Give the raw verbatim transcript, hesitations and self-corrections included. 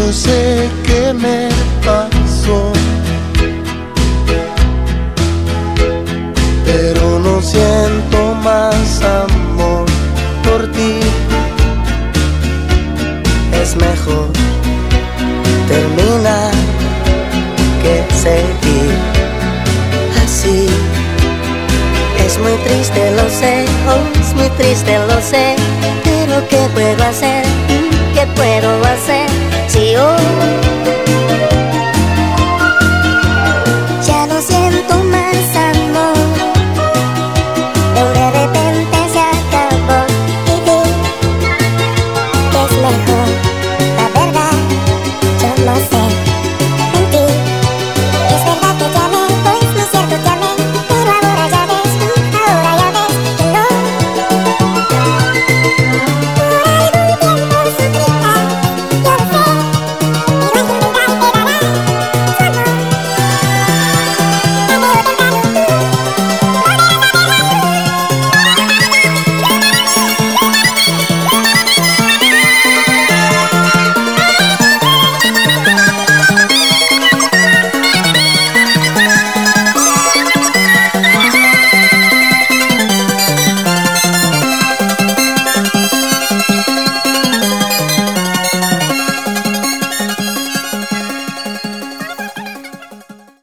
no sé qué me pasó, pero no siento más amor por ti. Es mejor terminar que seguir así. Es muy triste, lo sé, oh, es muy triste, lo sé.